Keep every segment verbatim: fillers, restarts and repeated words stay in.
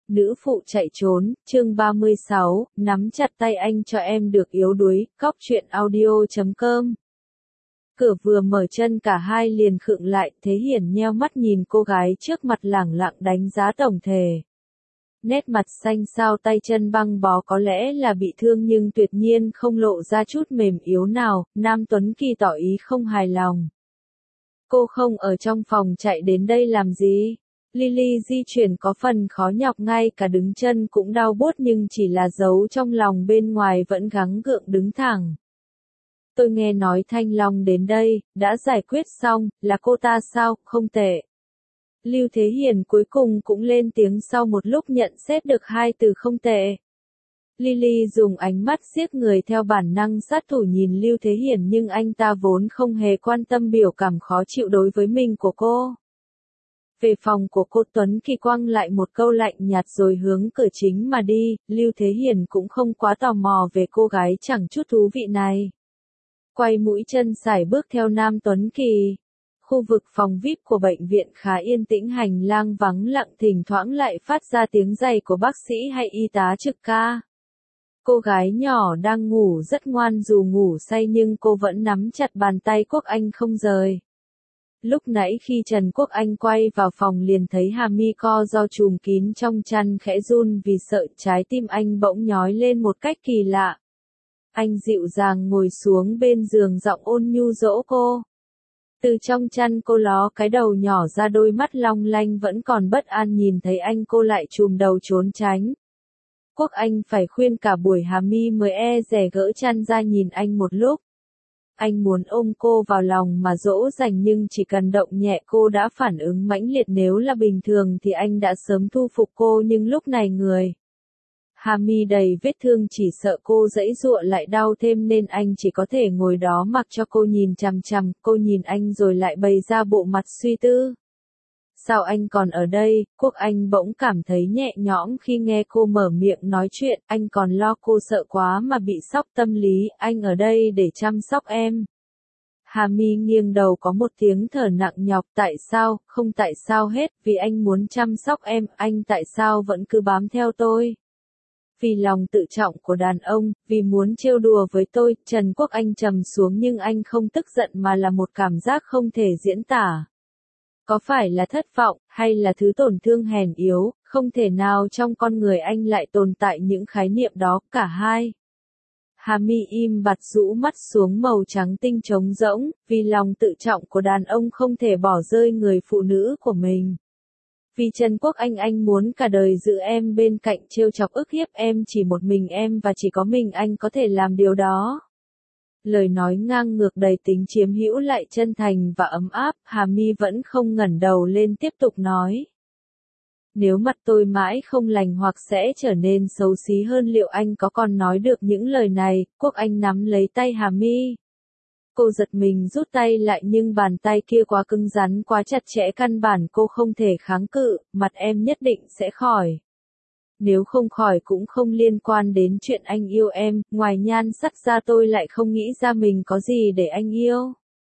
Nữ phụ chạy trốn, chương ba mươi sáu, nắm chặt tay anh cho em được yếu đuối, cóc truyện audio chấm com. Cửa vừa mở chân cả hai liền khựng lại, Thế Hiển nheo mắt nhìn cô gái trước mặt lẳng lặng đánh giá tổng thể. Nét mặt xanh xao tay chân băng bó có lẽ là bị thương nhưng tuyệt nhiên không lộ ra chút mềm yếu nào, Nam Tuấn Kỳ tỏ ý không hài lòng. Cô không ở trong phòng chạy đến đây làm gì? Lily di chuyển có phần khó nhọc ngay cả đứng chân cũng đau buốt nhưng chỉ là giấu trong lòng bên ngoài vẫn gắng gượng đứng thẳng. Tôi nghe nói Thanh Long đến đây, đã giải quyết xong, là cô ta sao, không tệ. Lưu Thế Hiển cuối cùng cũng lên tiếng sau một lúc nhận xét được hai từ không tệ. Lily dùng ánh mắt siết người theo bản năng sát thủ nhìn Lưu Thế Hiển nhưng anh ta vốn không hề quan tâm biểu cảm khó chịu đối với mình của cô. Về phòng của cô, Tuấn Kỳ quăng lại một câu lạnh nhạt rồi hướng cửa chính mà đi, Lưu Thế Hiển cũng không quá tò mò về cô gái chẳng chút thú vị này. Quay mũi chân sải bước theo Nam Tuấn Kỳ. Khu vực phòng vi ai pi của bệnh viện khá yên tĩnh, hành lang vắng lặng, thỉnh thoảng lại phát ra tiếng giày của bác sĩ hay y tá trực ca. Cô gái nhỏ đang ngủ rất ngoan, dù ngủ say nhưng cô vẫn nắm chặt bàn tay Quốc Anh không rời. Lúc nãy khi Trần Quốc Anh quay vào phòng liền thấy Hà Mi co do trùm kín trong chăn khẽ run vì sợ, trái tim anh bỗng nhói lên một cách kỳ lạ. Anh dịu dàng ngồi xuống bên giường, giọng ôn nhu dỗ cô. Từ trong chăn cô ló cái đầu nhỏ ra, đôi mắt long lanh vẫn còn bất an nhìn thấy anh cô lại chùm đầu trốn tránh. Quốc Anh phải khuyên cả buổi Hà Mi mới e dè gỡ chăn ra nhìn anh một lúc. Anh muốn ôm cô vào lòng mà dỗ dành nhưng chỉ cần động nhẹ cô đã phản ứng mãnh liệt, nếu là bình thường thì anh đã sớm thu phục cô nhưng lúc này người Hà Mi đầy vết thương, chỉ sợ cô giãy giụa lại đau thêm nên anh chỉ có thể ngồi đó mặc cho cô nhìn chằm chằm. Cô nhìn anh rồi lại bày ra bộ mặt suy tư. Sao anh còn ở đây? Quốc Anh bỗng cảm thấy nhẹ nhõm khi nghe cô mở miệng nói chuyện, anh còn lo cô sợ quá mà bị sốc tâm lý, anh ở đây để chăm sóc em. Hà Mi nghiêng đầu có một tiếng thở nặng nhọc, tại sao, không tại sao hết, vì anh muốn chăm sóc em, anh tại sao vẫn cứ bám theo tôi? Vì lòng tự trọng của đàn ông, vì muốn trêu đùa với tôi. Trần Quốc Anh trầm xuống nhưng anh không tức giận mà là một cảm giác không thể diễn tả. Có phải là thất vọng, hay là thứ tổn thương hèn yếu, không thể nào trong con người anh lại tồn tại những khái niệm đó, cả hai. Hà Mi im bặt rũ mắt xuống màu trắng tinh trống rỗng, vì lòng tự trọng của đàn ông không thể bỏ rơi người phụ nữ của mình. Vì Trần Quốc Anh anh muốn cả đời giữ em bên cạnh, trêu chọc ức hiếp em, chỉ một mình em và chỉ có mình anh có thể làm điều đó. Lời nói ngang ngược đầy tính chiếm hữu lại chân thành và ấm áp, Hà Mi vẫn không ngẩng đầu lên tiếp tục nói. Nếu mặt tôi mãi không lành hoặc sẽ trở nên xấu xí hơn, liệu anh có còn nói được những lời này? Quốc Anh nắm lấy tay Hà Mi. Cô giật mình rút tay lại nhưng bàn tay kia quá cứng rắn, quá chặt chẽ, căn bản cô không thể kháng cự. Mặt em nhất định sẽ khỏi. Nếu không khỏi cũng không liên quan đến chuyện anh yêu em, ngoài nhan sắc ra tôi lại không nghĩ ra mình có gì để anh yêu.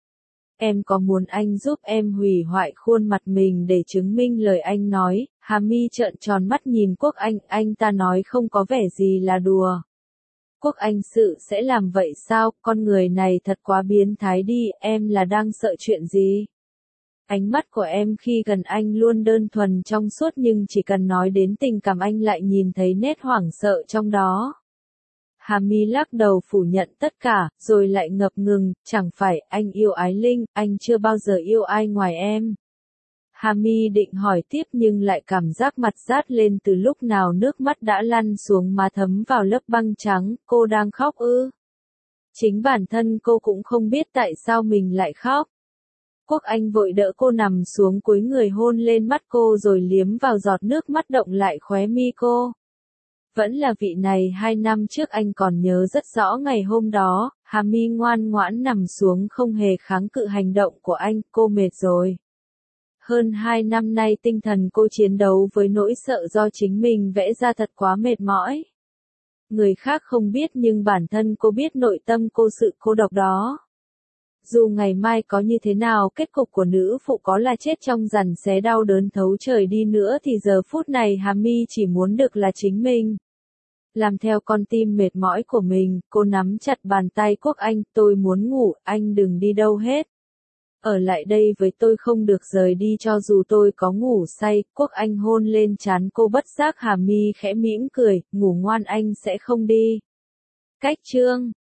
Em có muốn anh giúp em hủy hoại khuôn mặt mình để chứng minh lời anh nói? Hà Mi trợn tròn mắt nhìn Quốc Anh, anh ta nói không có vẻ gì là đùa. Quốc Anh sự sẽ làm vậy sao? Con người này thật quá biến thái đi, em là đang sợ chuyện gì? Ánh mắt của em khi gần anh luôn đơn thuần trong suốt nhưng chỉ cần nói đến tình cảm anh lại nhìn thấy nét hoảng sợ trong đó. Hà Mi lắc đầu phủ nhận tất cả, rồi lại ngập ngừng, chẳng phải anh yêu Ái Linh, anh chưa bao giờ yêu ai ngoài em. Hà Mi định hỏi tiếp nhưng lại cảm giác mặt rát lên, từ lúc nào nước mắt đã lăn xuống má thấm vào lớp băng trắng, cô đang khóc ư? Chính bản thân cô cũng không biết tại sao mình lại khóc. Quốc Anh vội đỡ cô nằm xuống, cúi người hôn lên mắt cô rồi liếm vào giọt nước mắt động lại khóe mi cô. Vẫn là vị này, hai năm trước anh còn nhớ rất rõ ngày hôm đó. Hà Mi ngoan ngoãn nằm xuống không hề kháng cự hành động của anh, cô mệt rồi. Hơn hai năm nay tinh thần cô chiến đấu với nỗi sợ do chính mình vẽ ra thật quá mệt mỏi. Người khác không biết nhưng bản thân cô biết nội tâm cô sự cô độc đó. Dù ngày mai có như thế nào, kết cục của nữ phụ có là chết trong giằn xé đau đớn thấu trời đi nữa thì giờ phút này Hà My chỉ muốn được là chính mình. Làm theo con tim mệt mỏi của mình, cô nắm chặt bàn tay Quốc Anh, tôi muốn ngủ, anh đừng đi đâu hết. Ở lại đây với tôi, không được rời đi cho dù tôi có ngủ say. Quốc Anh hôn lên trán cô, bất giác Hà My khẽ mỉm cười, ngủ ngoan, anh sẽ không đi. Cách chương